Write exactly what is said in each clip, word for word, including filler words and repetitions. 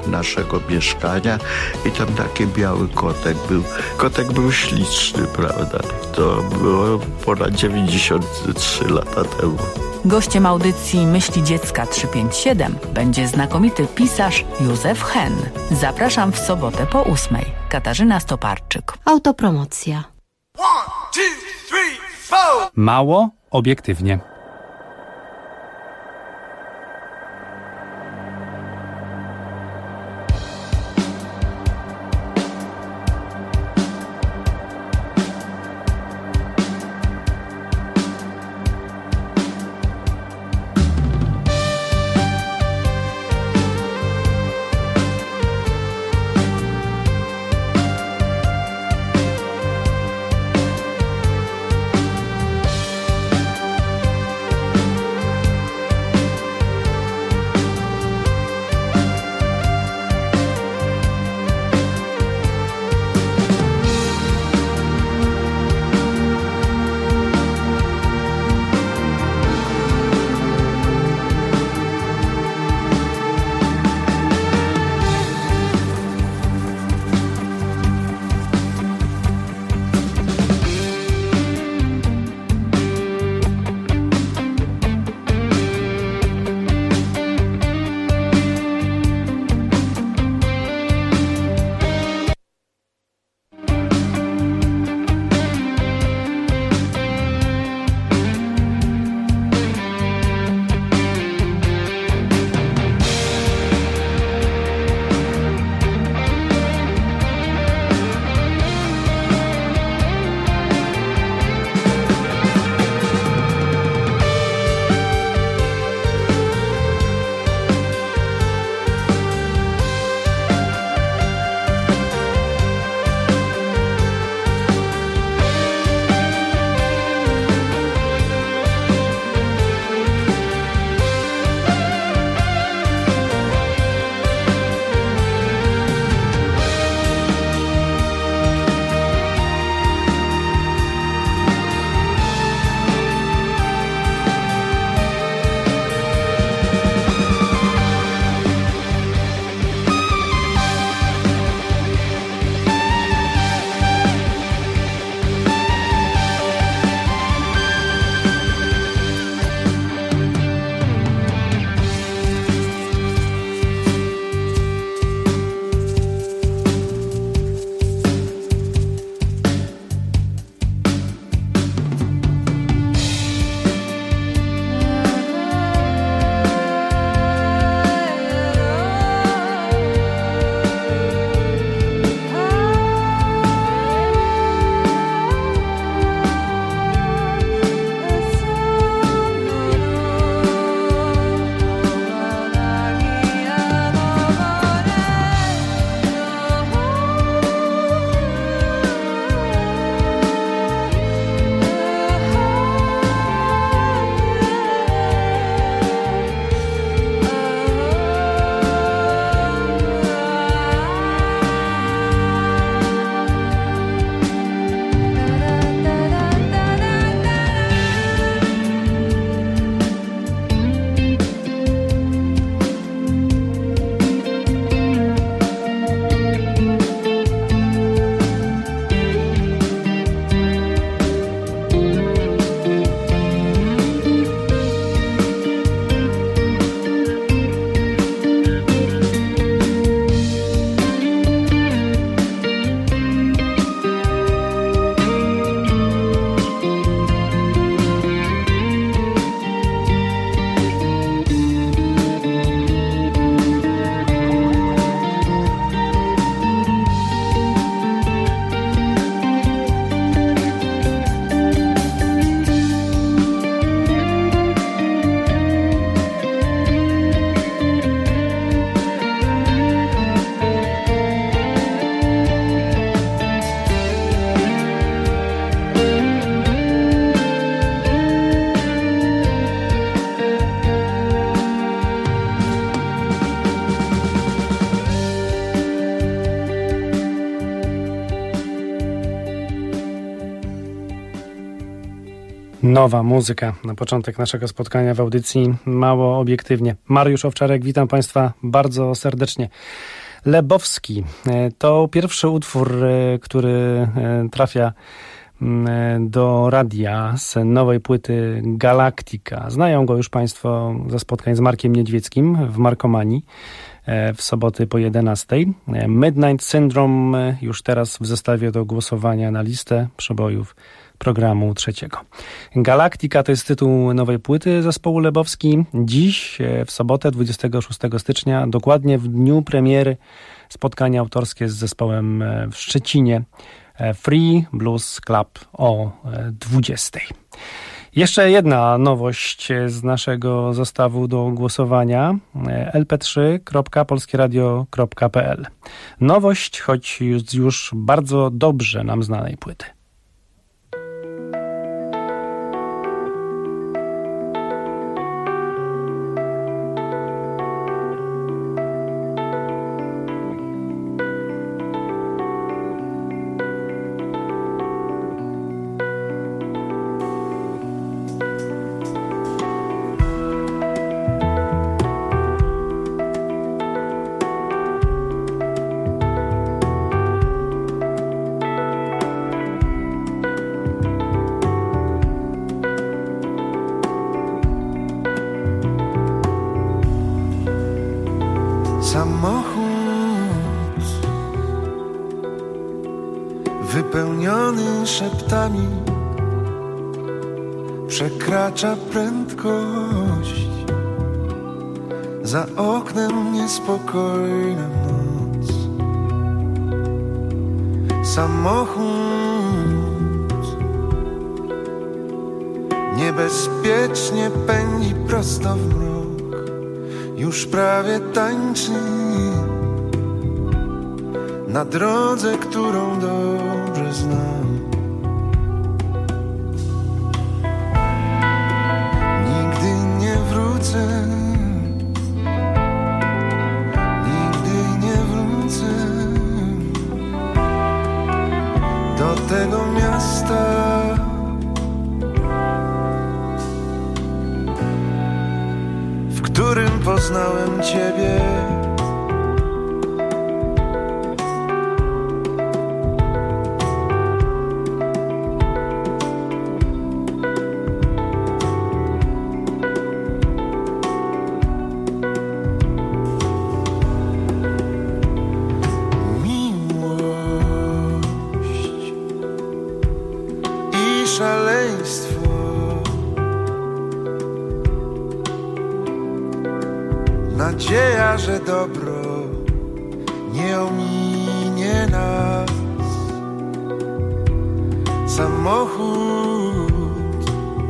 naszego mieszkania i tam taki biały kotek był. Kotek był śliczny, prawda? To było ponad dziewięćdziesiąt trzy lata temu. Gościem audycji Myśli Dziecka trzysta pięćdziesiąt siedem będzie znakomity pisarz Józef Henn. Zapraszam w sobotę po ósmej. Katarzyna Stoparczyk. Autopromocja. One, two, three, four. Mało obiektywnie. Nowa muzyka na początek naszego spotkania w audycji Mało Obiektywnie. Mariusz Owczarek, witam Państwa bardzo serdecznie. Lebowski to pierwszy utwór, który trafia do radia z nowej płyty Galactica. Znają go już Państwo ze spotkań z Markiem Niedźwieckim w Markomanii w soboty po jedenastej. Midnight Syndrome już teraz w zestawie do głosowania na listę przebojów programu trzeciego. Galactica to jest tytuł nowej płyty zespołu Lebowski. Dziś, w sobotę dwudziestego szóstego stycznia, dokładnie w dniu premiery, spotkanie autorskie z zespołem w Szczecinie. Free Blues Club o dwudziestej. Jeszcze jedna nowość z naszego zestawu do głosowania. el pe trzy kropka polskieradio kropka pe el. Nowość, choć już, już bardzo dobrze nam znanej płyty. Wypełniony szeptami przekracza prędkość. Za oknem niespokojna noc. Samochód niebezpiecznie pędzi prosto w mrok. Już prawie tańczy na drodze, którą dobrze znam. Nigdy nie wrócę, nigdy nie wrócę do tego miasta, w którym poznałem Ciebie. Nadzieja, że dobro nie ominie nas. Samochód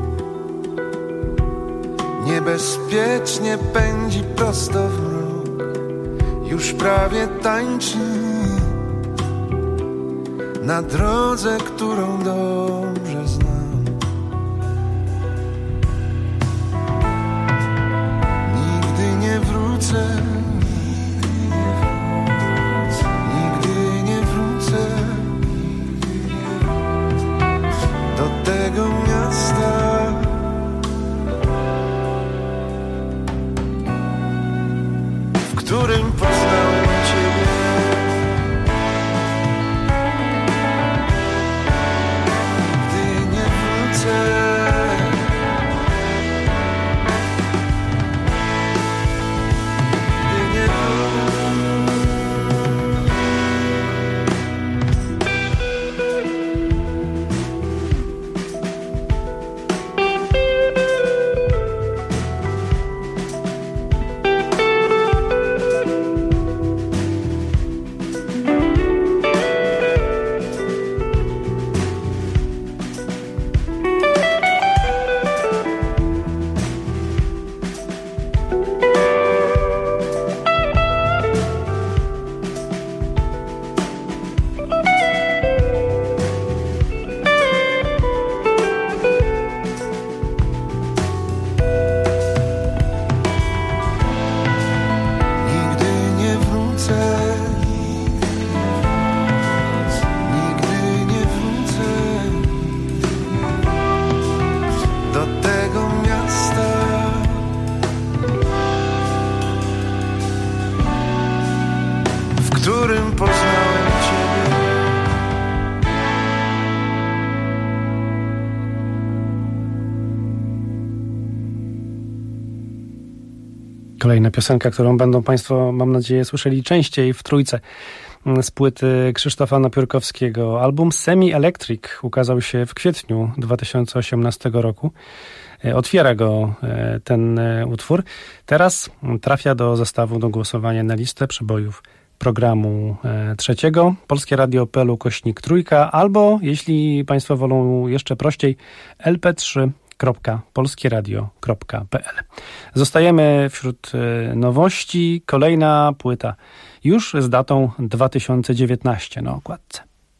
niebezpiecznie pędzi prosto w mrok. Już prawie tańczy na drodze, którą dobrze znam. Nigdy nie wrócę do tego miasta, w którym poznałem Ciebie. którym poznałem Ciebie. Kolejna piosenka, którą będą Państwo, mam nadzieję, słyszeli częściej w Trójce z płyty Krzysztofa Napiórkowskiego. Album Semi Electric ukazał się w kwietniu dwa tysiące osiemnastego roku. Otwiera go ten utwór. Teraz trafia do zestawu do głosowania na listę przebojów programu trzeciego. Polskie Radio kropka p l ukośnik trójka albo, jeśli Państwo wolą jeszcze prościej, el pe trzy kropka polskieradio kropka p l. Zostajemy wśród nowości. Kolejna płyta już z datą dwa tysiące dziewiętnaście na okładce.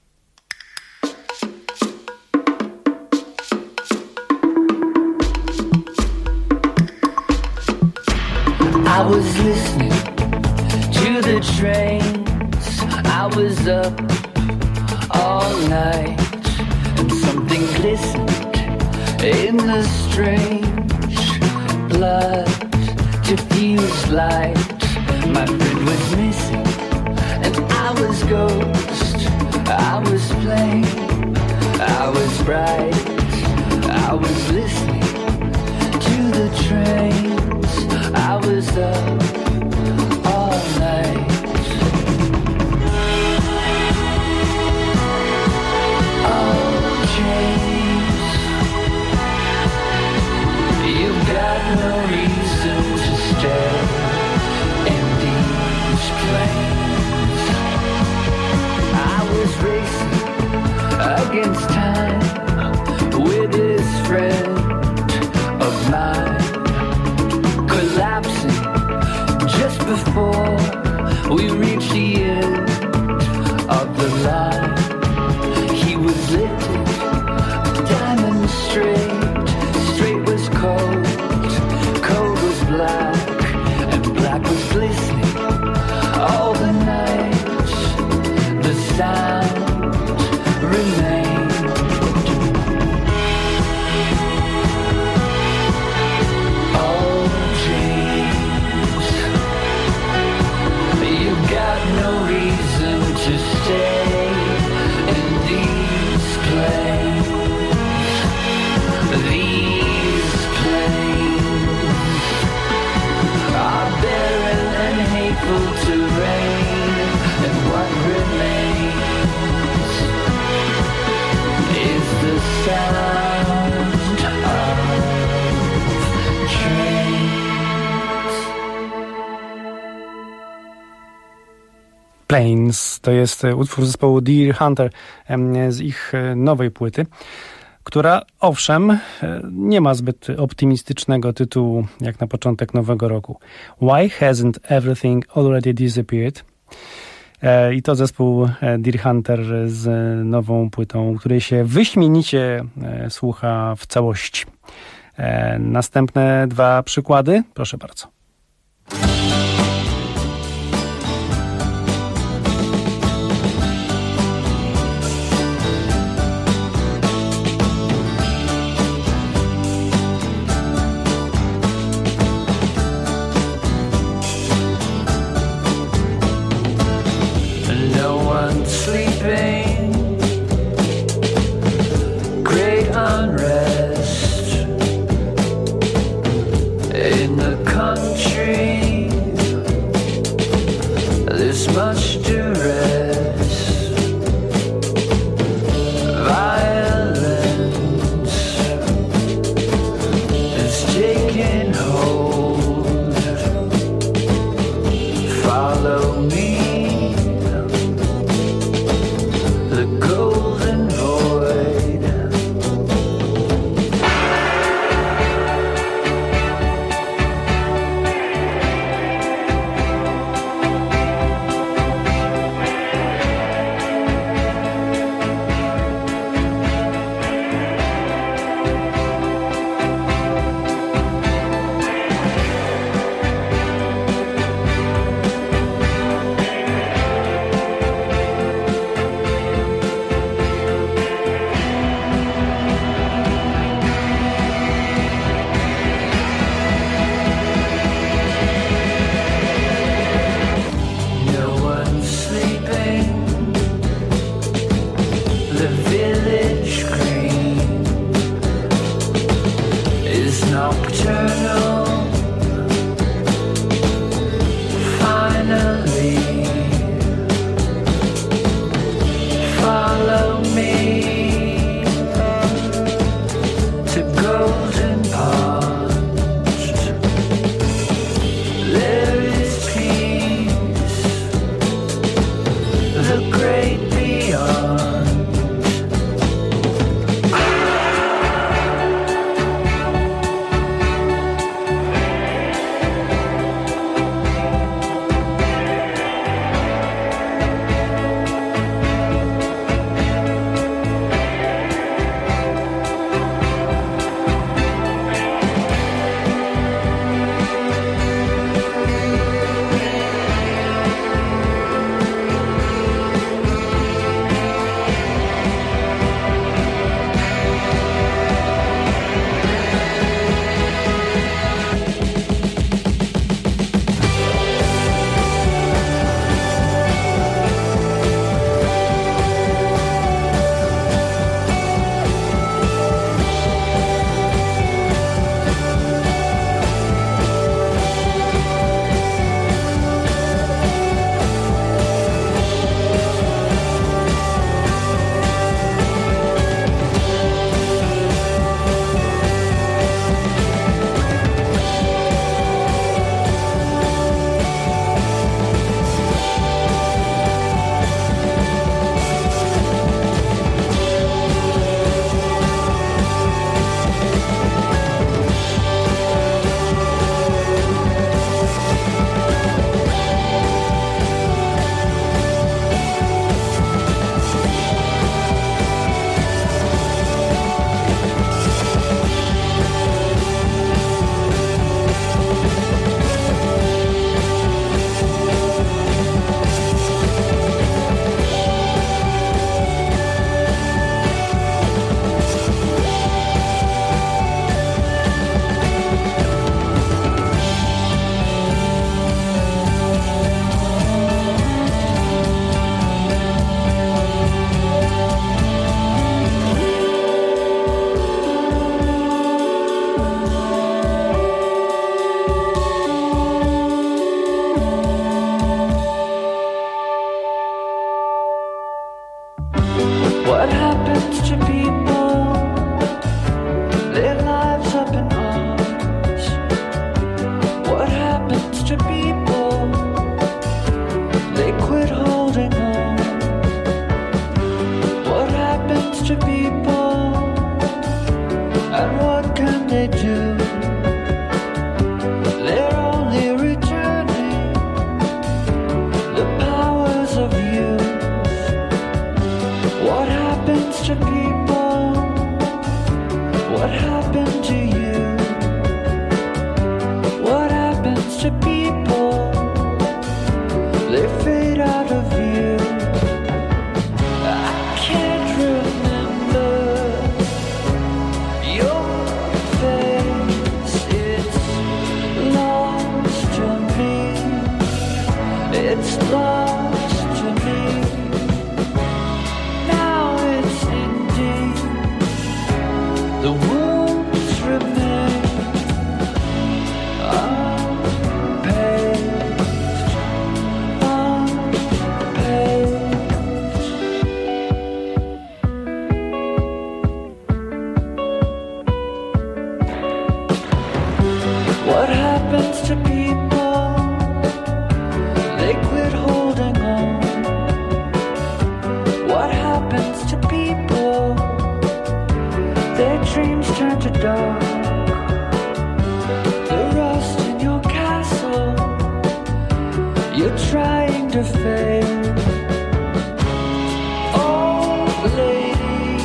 I was listening to the trains. I was up all night and something glistened in the strange blood diffused light. My friend was missing and I was ghost. I was plain, I was bright. I was listening to the trains. I was up all night. Oh, James, you've got no reason to stay in these plains. I was racing against time with this friend of mine, collapsing just before we reached the end of the line. He was lifted, diamond straight, straight was cold, cold was black, and black was glistening all the night. The sound remained. No reason to stay in these plains. These plains are barren and hateful terrain, and what remains is the sound of trains. Plains to jest utwór zespołu Deer Hunter z ich nowej płyty, która owszem nie ma zbyt optymistycznego tytułu jak na początek nowego roku. Why hasn't everything already disappeared? I to zespół Deer Hunter z nową płytą, której się wyśmienicie słucha w całości. Następne dwa przykłady, proszę bardzo. Sleeping, great unrest in the country. This much duress, violence is taking hold. Follow me. Golden void. the powers of youth. What happens to people? What happened to you? What happens to people? They fade out of view. I can't remember your face. It's lost to me. It's lost to me. Now it's ending. The wounds remain unpaved, unpaved. What happens to people? They quit holding on. What happens to people? Their dreams turn to dark. The rust in your castle, you're trying to fade. Oh, lady,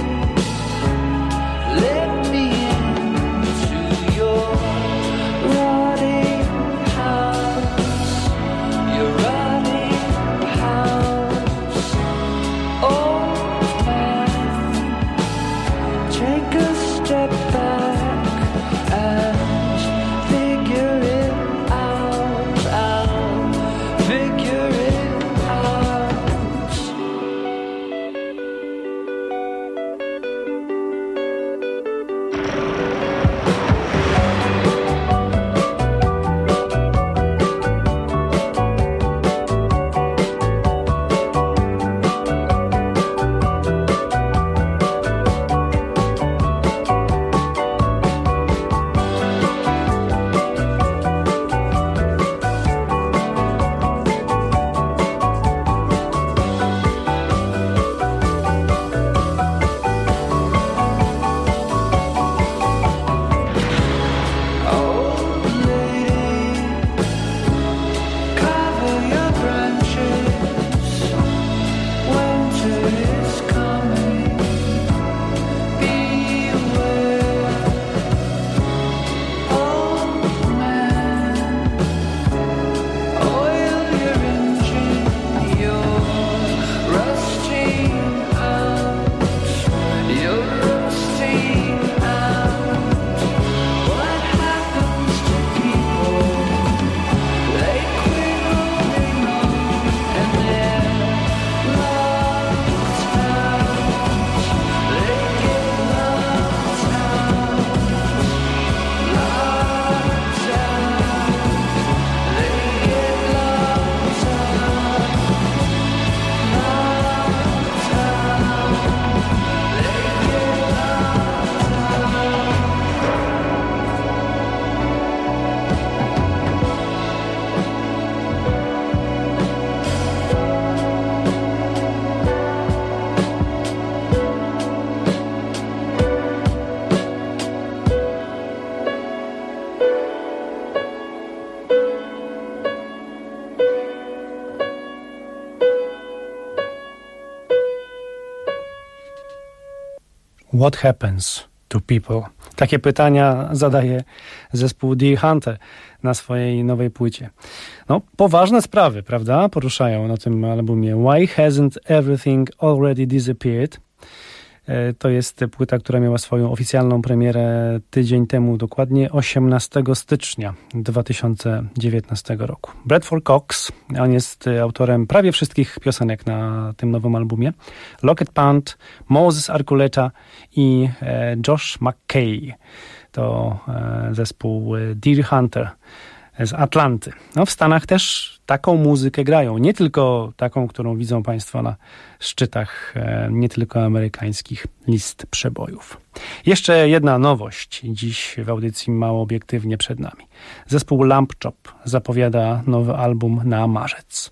let me into your rotting house, your rotting house. Old man, take a step back and figure it out, out, figure it out. Old lady, cover your branches. Winter is coming. Beware. Old man, oil your engine. You're rusting out. You're rusting out. What happens to people? They quit holding on and they're lost out. They get lost out, lost out. They get lost out, lost out. They get What happens to people? Takie pytania zadaje zespół Deer Hunter na swojej nowej płycie. No, poważne sprawy, prawda? Poruszają na tym albumie. Why hasn't everything already disappeared? To jest płyta, która miała swoją oficjalną premierę tydzień temu, dokładnie osiemnastego stycznia dwa tysiące dziewiętnastego roku. Bradford Cox, on jest autorem prawie wszystkich piosenek na tym nowym albumie. Lockett Pant, Moses Arculeta i Josh McKay. To zespół Deer Hunter z Atlanty. No, w Stanach też taką muzykę grają. Nie tylko taką, którą widzą Państwo na szczytach nie tylko amerykańskich list przebojów. Jeszcze jedna nowość dziś w audycji Mało Obiektywnie przed nami. Zespół Lamp Chop zapowiada nowy album na marzec.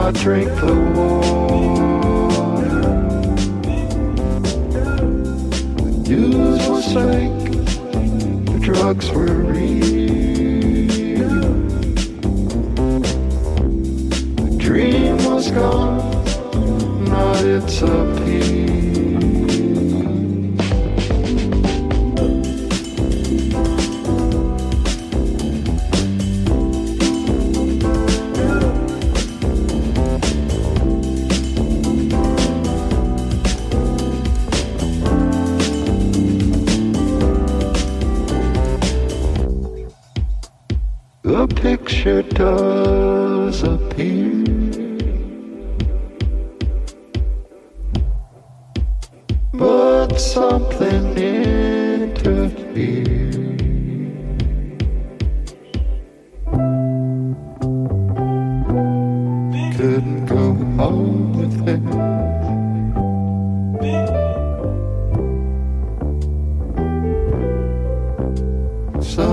I drink the water. The news was fake, the drugs were real. The dream was gone, not its appeal. The picture does appear, but something interfered. Couldn't go home with him. So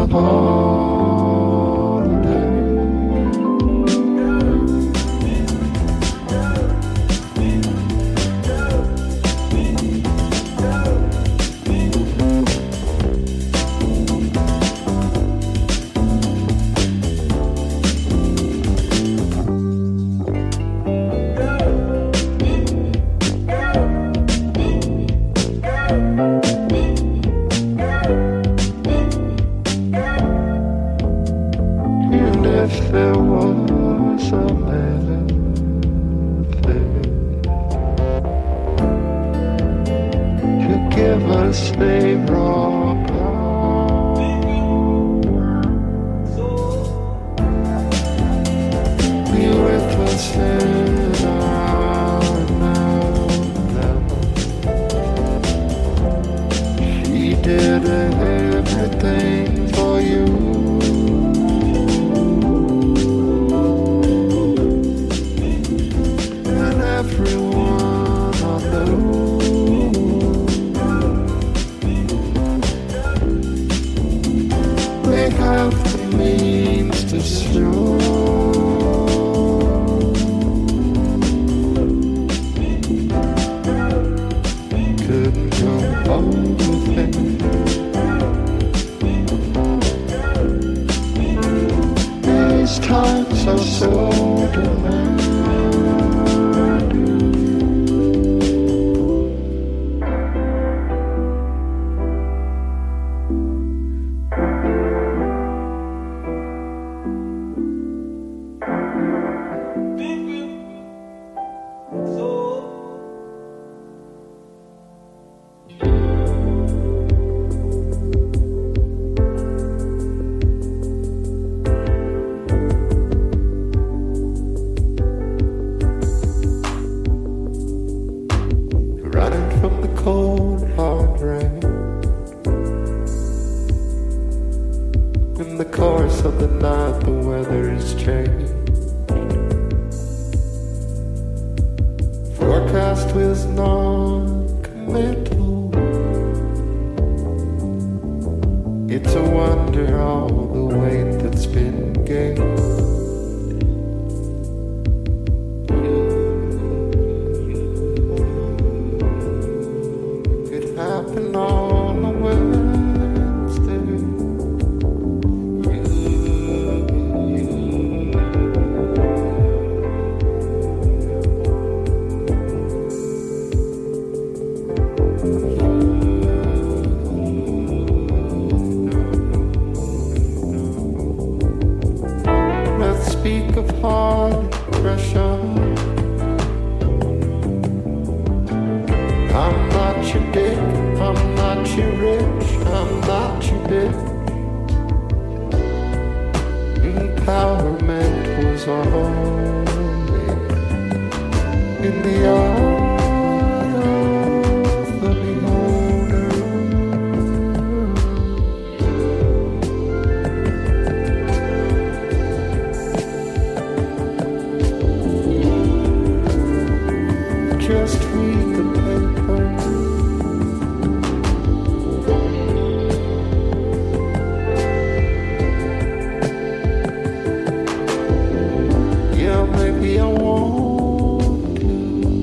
maybe I want to.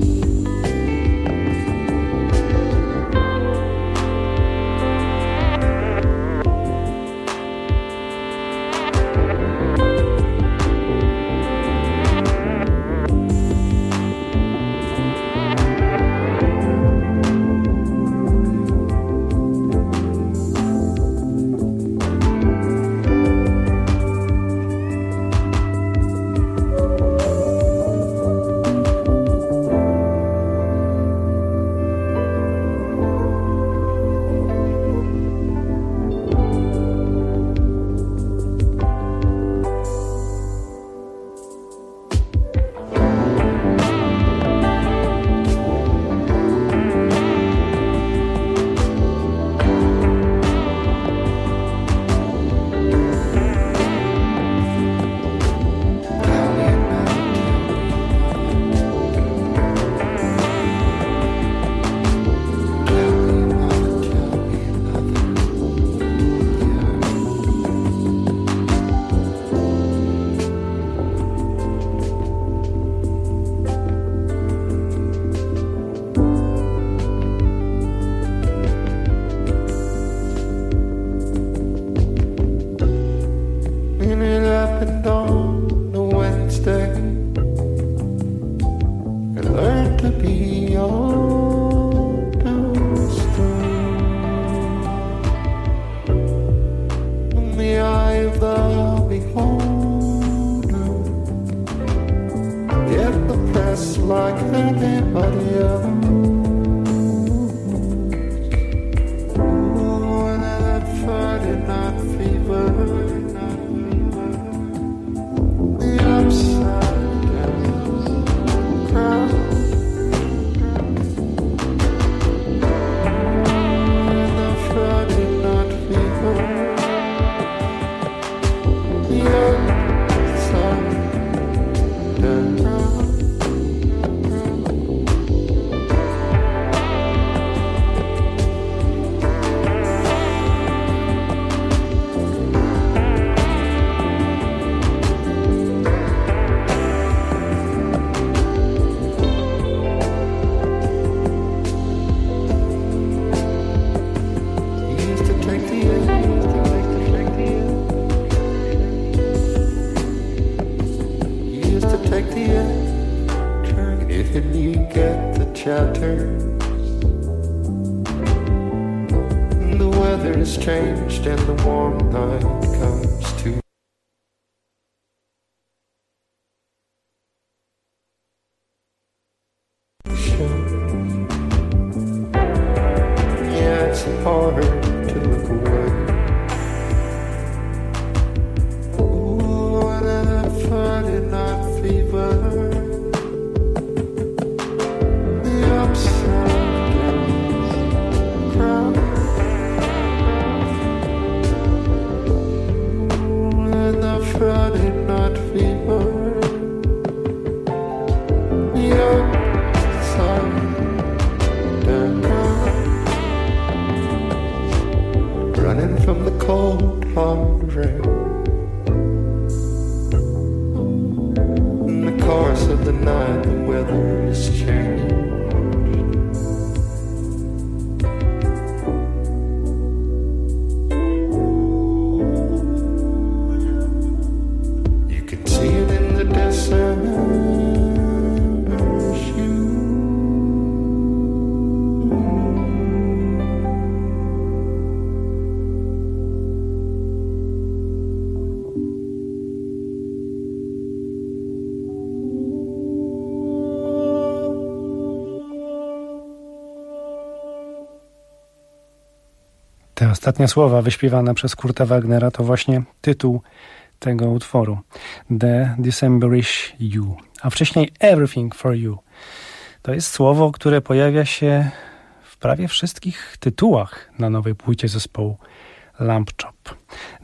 Te ostatnie słowa wyśpiewane przez Kurta Wagnera to właśnie tytuł tego utworu. The Decemberish You, a wcześniej Everything for You. To jest słowo, które pojawia się w prawie wszystkich tytułach na nowej płycie zespołu Lamp Chop.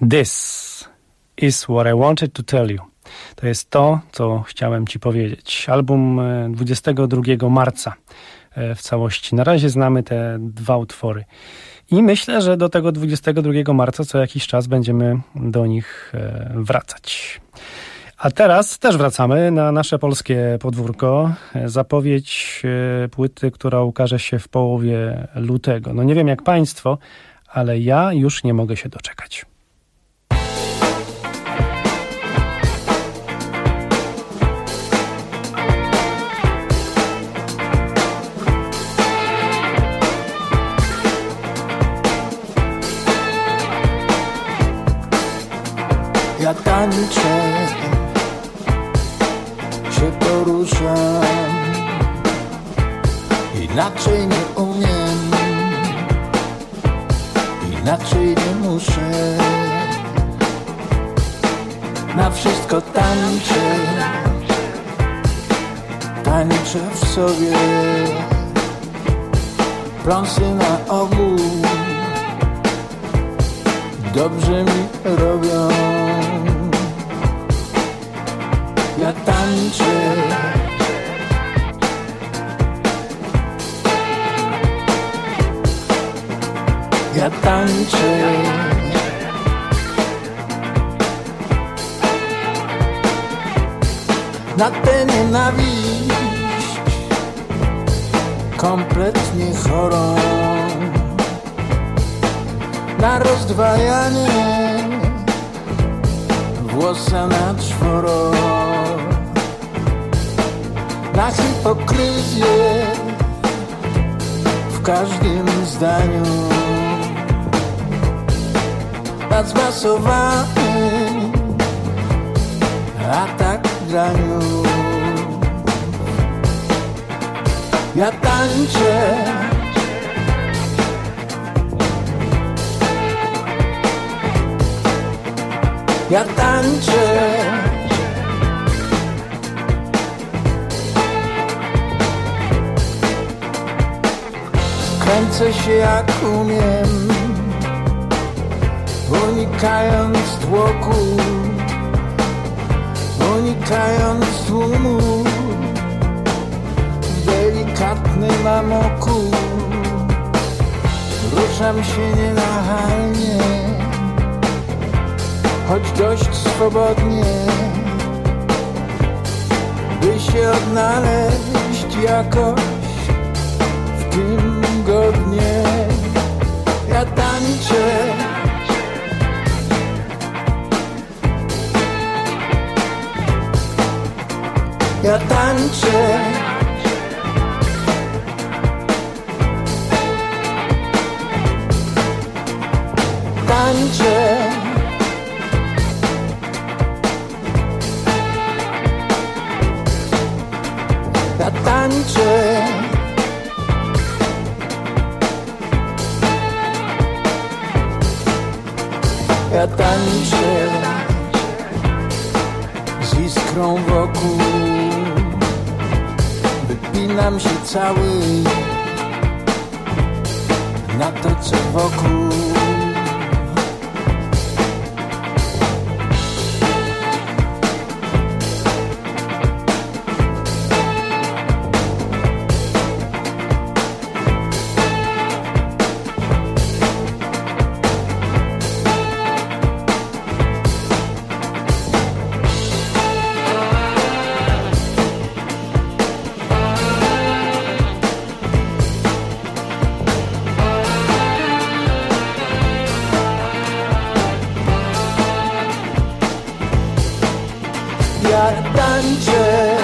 This is what I wanted to tell you. To jest to, co chciałem ci powiedzieć. Album dwudziestego drugiego marca w całości. Na razie znamy te dwa utwory. I myślę, że do tego dwudziestego drugiego marca co jakiś czas będziemy do nich wracać. A teraz też wracamy na nasze polskie podwórko. Zapowiedź płyty, która ukaże się w połowie lutego. No nie wiem jak państwo, ale ja już nie mogę się doczekać. Ja tańczę, się poruszam, inaczej nie umiem, inaczej nie muszę. Na wszystko tańczę, tańczę w sobie, pląsy na ogół dobrze mi robią. Ja tańczę, ja tańczę, na tę nienawiść kompletnie chorą, na rozdwajanie włosa na czworo, na hipokryzję w każdym zdaniu, na zmasowany atak graniu. Ja tańczę, ja tańczę, kręcę się jak umiem, unikając tłoku, unikając tłumu, w delikatnym amoku. Ruszam się nienachalnie, choć dość swobodnie, by się odnaleźć jakoś w tym godnie. Ja tańczę, ja tańczę, tańczę, ja tańczę, ja tańczę z iskrą wokół, wypinam się cały na to, co wokół. Ja tańczę,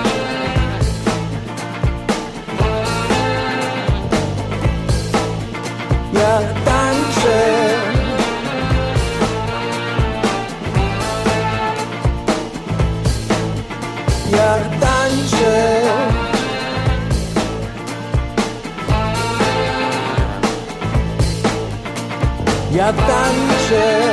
ja tańczę, ja tańczę, ja tańczę.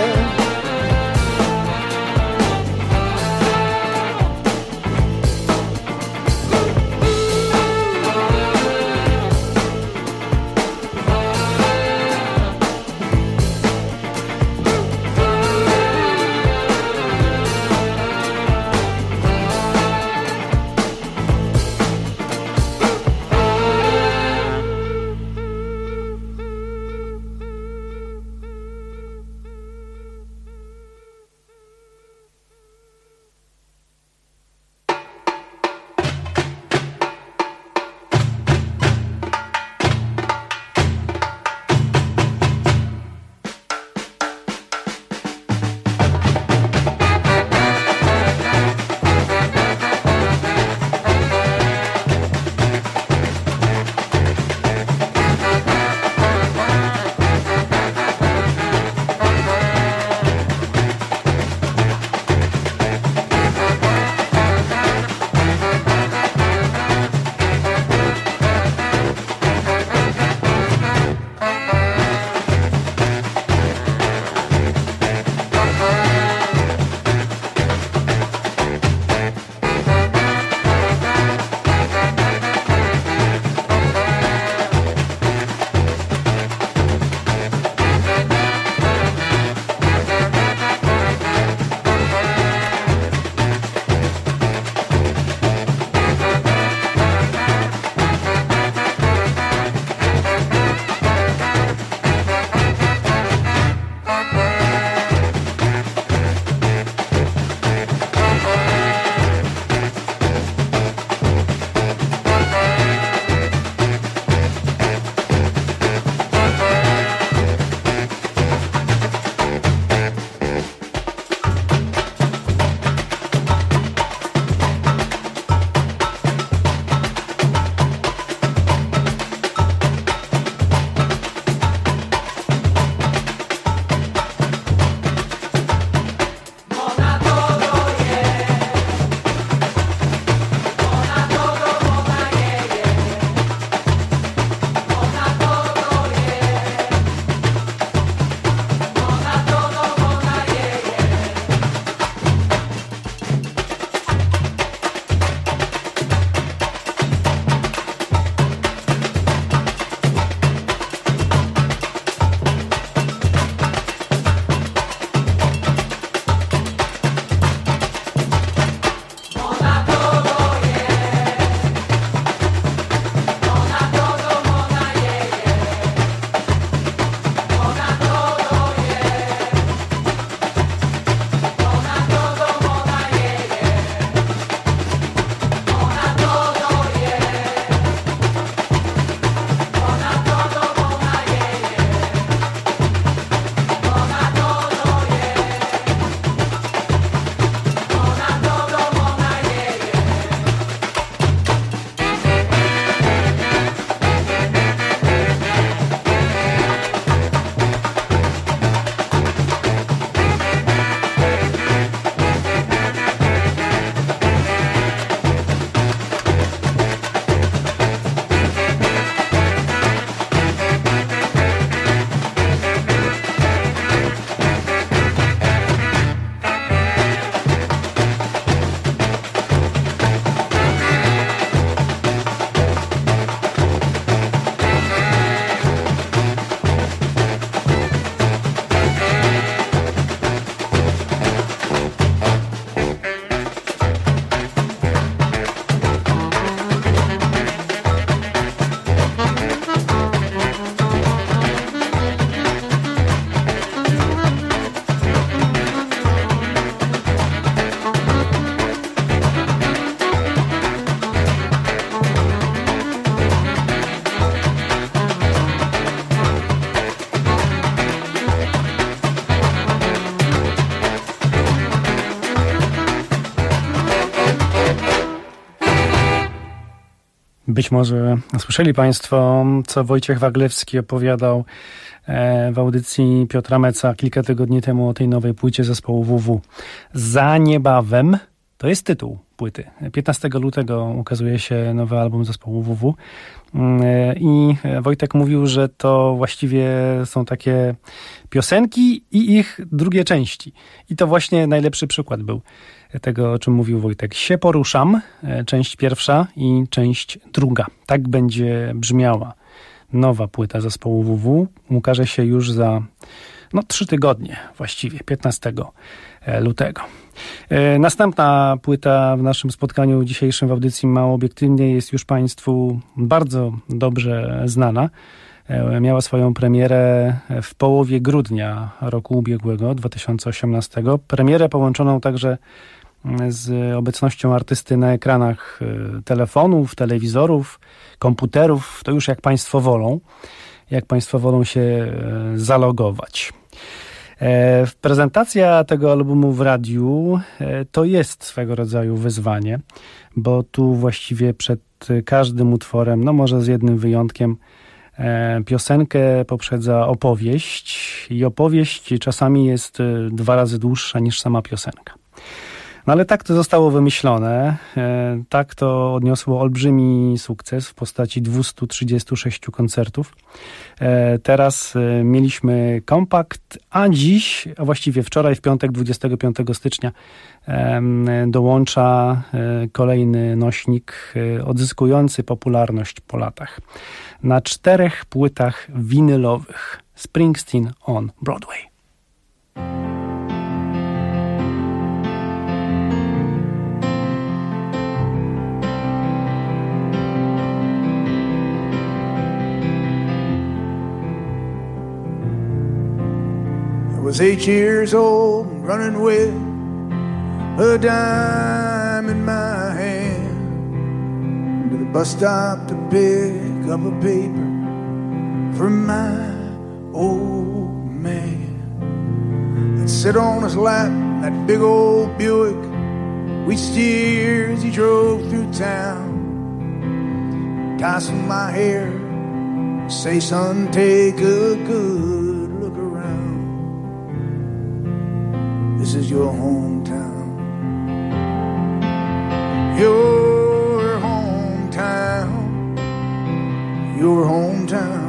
Być może słyszeli Państwo, co Wojciech Waglewski opowiadał w audycji Piotra Meca kilka tygodni temu o tej nowej płycie zespołu W W. Za niebawem to jest tytuł płyty. piętnastego lutego ukazuje się nowy album zespołu W W. I Wojtek mówił, że to właściwie są takie piosenki i ich drugie części. I to właśnie najlepszy przykład był tego, o czym mówił Wojtek. Się poruszam, część pierwsza i część druga. Tak będzie brzmiała nowa płyta zespołu W W. Ukaże się już za no, trzy tygodnie właściwie, piętnastego lutego. Następna płyta w naszym spotkaniu dzisiejszym w audycji Mało Obiektywnie jest już Państwu bardzo dobrze znana. Miała swoją premierę w połowie grudnia roku ubiegłego, dwa tysiące osiemnastego. Premierę połączoną także z obecnością artysty na ekranach telefonów, telewizorów, komputerów. To już jak Państwo wolą, jak Państwo wolą się zalogować. Prezentacja tego albumu w radiu to jest swego rodzaju wyzwanie, bo tu właściwie przed każdym utworem, no może z jednym wyjątkiem, piosenkę poprzedza opowieść i opowieść czasami jest dwa razy dłuższa niż sama piosenka. No ale tak to zostało wymyślone, tak to odniosło olbrzymi sukces w postaci dwieście trzydzieści sześć koncertów. Teraz mieliśmy kompakt, a dziś, a właściwie wczoraj w piątek dwudziestego piątego stycznia dołącza kolejny nośnik odzyskujący popularność po latach. Na czterech płytach winylowych Springsteen on Broadway. I was eight years old and running with a dime in my hand to the bus stop to pick up a paper for my old man. I'd sit on his lap in that big old Buick we steer as he drove through town, tossing my hair, say son, take a good look around. This is your hometown, your hometown, your hometown.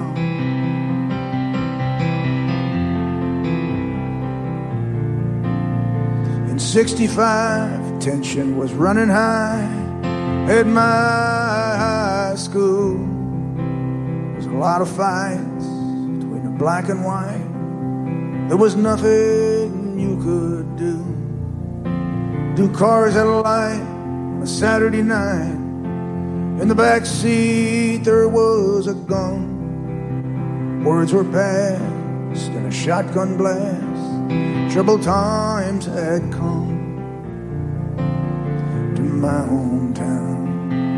In sixty-five, tension was running high at my high school. There's a lot of fights between the black and white. There was nothing you could do. Two cars at a light on a Saturday night. In the back seat there was a gun. Words were passed in a shotgun blast. Troubled times had come to my hometown.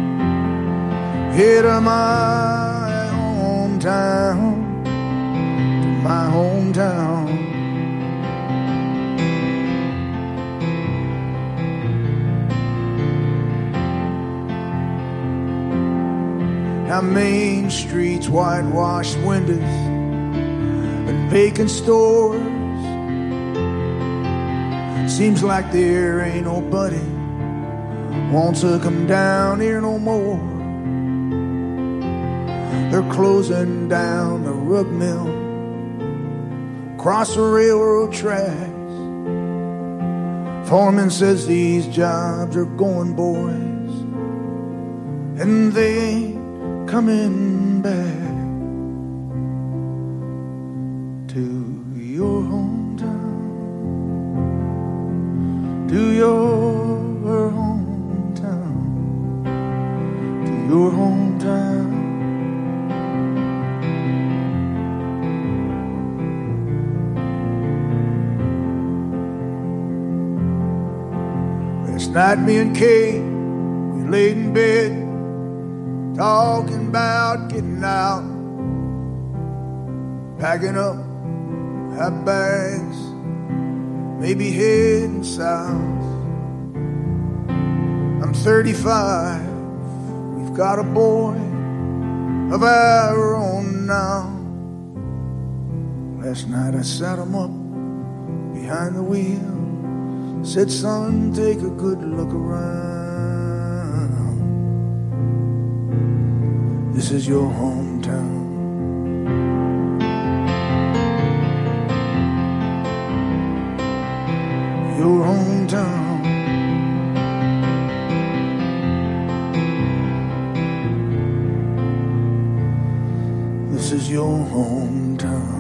Here to my hometown, to my hometown. Now Main Street's whitewashed windows and vacant stores. Seems like there ain't nobody wants to come down here no more. They're closing down the rug mill, across the railroad tracks. Foreman says these jobs are going, boys, and they ain't coming back to your hometown, to your hometown, to your hometown. Last night me and Kate, we laid in bed, talking about getting out, packing up our bags, maybe heading south. I'm thirty-five, we've got a boy of our own now. Last night I sat him up behind the wheel, said, son, take a good look around. This is your hometown. Your hometown. This is your hometown.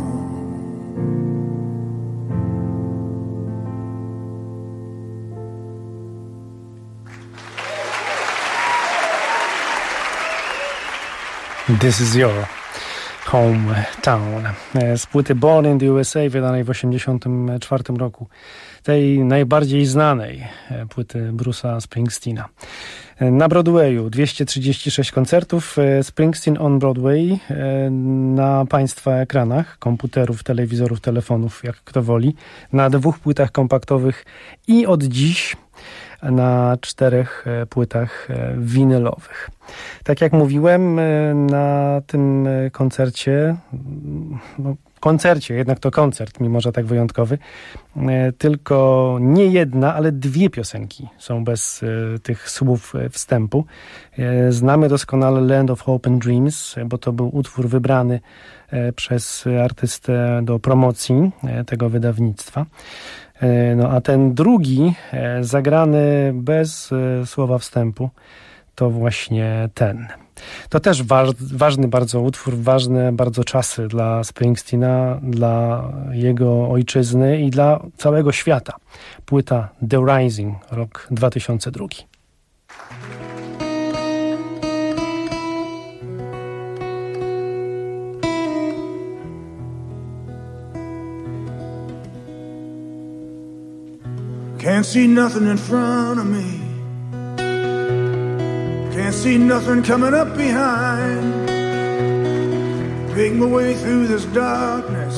This is your hometown. Z płyty Born in the U S A, wydanej w osiemdziesiątym czwartym roku. Tej najbardziej znanej płyty Bruce'a Springsteena. Na Broadwayu dwieście trzydzieści sześć koncertów. Springsteen on Broadway na państwa ekranach, komputerów, telewizorów, telefonów, jak kto woli. Na dwóch płytach kompaktowych i od dziś na czterech płytach winylowych. Tak jak mówiłem, na tym koncercie, no, koncercie, jednak to koncert, mimo że tak wyjątkowy, tylko nie jedna, ale dwie piosenki są bez tych słów wstępu. Znamy doskonale Land of Hope and Dreams, bo to był utwór wybrany przez artystę do promocji tego wydawnictwa. No a ten drugi, zagrany bez słowa wstępu, to właśnie ten. To też wa- ważny bardzo utwór, ważne bardzo czasy dla Springsteena, dla jego ojczyzny i dla całego świata. Płyta The Rising, rok dwa tysiące drugi. Can't see nothing in front of me. Can't see nothing coming up behind. Make my way through this darkness.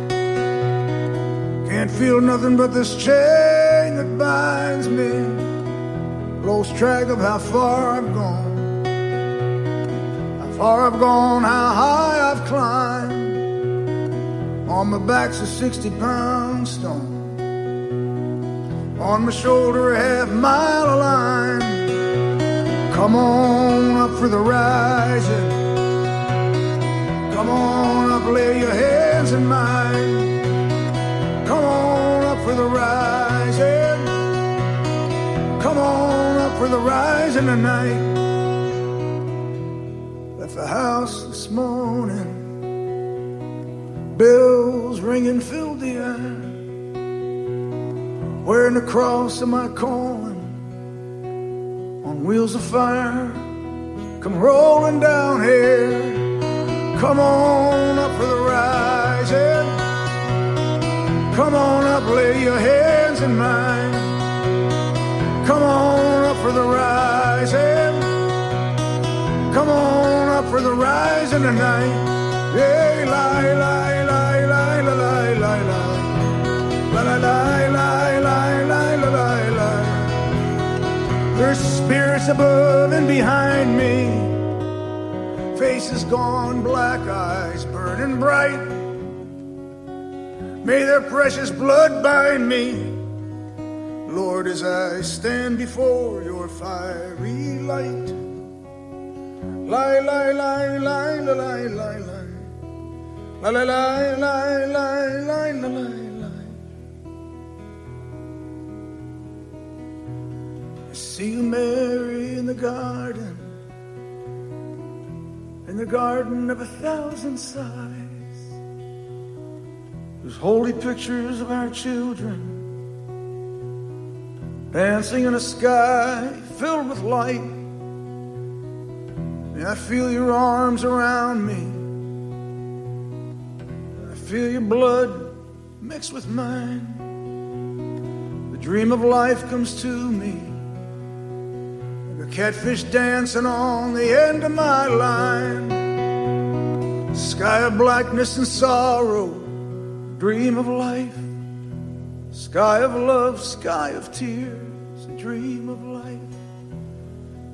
Can't feel nothing but this chain that binds me. Lost track of how far I've gone. How far I've gone, how high I've climbed. On my back's a sixty pound stone. On my shoulder a half mile of line. Come on up for the rising. Come on up, lay your hands in mine. Come on up for the rising. Come on up for the rising tonight. Left the house this morning. Bells ringing filled the air. Wearing the cross of my calling on wheels of fire. Come rolling down here. Come on up for the rising. Come on up, lay your hands in mine. Come on up for the rising. Come on up for the rising tonight. Hey, lie, lie, lie, lie, lie, lie, lie, lie. La la la la la la la la la. There's spirits above and behind me. Faces gone, black eyes burning bright. May their precious blood bind me. Lord, as I stand before your fiery light. Lie, lie, lie, lie, lie, lie, lie, lie. La la la la la la la la. See you, Mary, in the garden, in the garden of a thousand sighs. There's holy pictures of our children dancing in a sky filled with light. And I feel your arms around me. I feel your blood mixed with mine. The dream of life comes to me. A catfish dancing on the end of my line. Sky of blackness and sorrow, dream of life. Sky of love, sky of tears, a dream of life.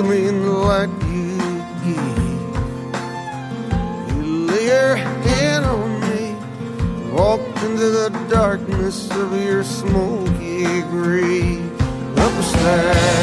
to me in the light you give. You lay your hand on me, walked into the darkness of your smoky grave. Up a stair